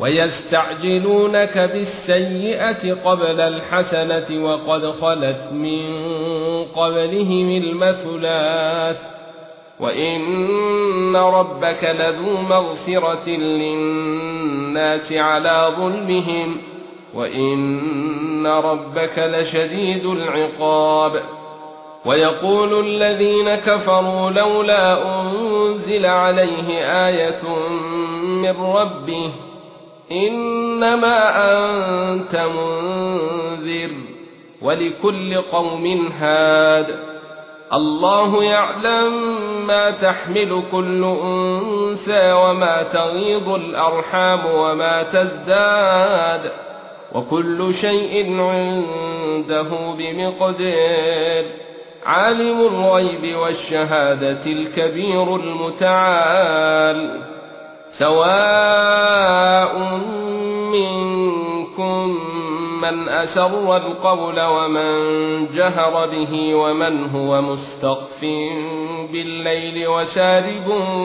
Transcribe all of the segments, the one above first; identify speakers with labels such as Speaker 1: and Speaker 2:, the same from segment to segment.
Speaker 1: ويستعجلونك بالسيئة قبل الحسنة وقد خلت من قبلهم المثلات وإن ربك لذو مغفرة للناس على ظلمهم وإن ربك لشديد العقاب. ويقول الذين كفروا لولا أنزل عليه آية من ربه إنما أنت منذر ولكل قوم هاد الله يعلم ما تحمل كل أنثى وما تغيض الأرحام وما تزداد وكل شيء عنده بمقدار عالم الغيب والشهادة الكبير المتعال. سواء منكم من أسر القول ومن جهر به ومن هو مستخف بالليل وسارب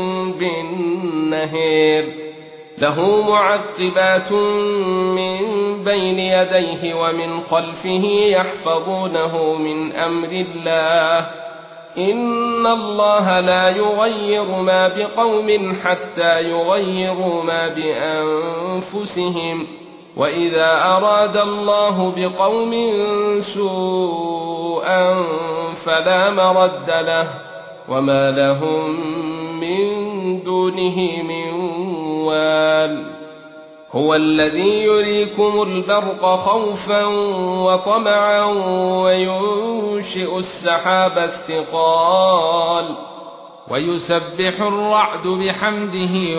Speaker 1: بالنهار له معقبات من بين يديه ومن خلفه يحفظونه من أمر الله إن الله لا يغير ما بقوم حتى يغيروا ما بأنفسهم وإذا أراد الله بقوم سوءا فلا مرد له وما لهم من دونه من وال. هو الذي يريكم البرق خوفا وطمعا وينشئ السحاب الثقال ويسبح الرعد بحمده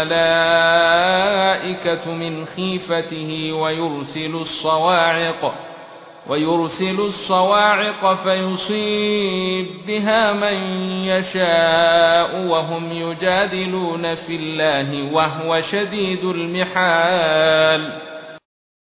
Speaker 1: والملائكة من خيفته ويرسل الصواعق فيصيب بها من يشاء وهم يجادلون في الله وهو شديد المحال.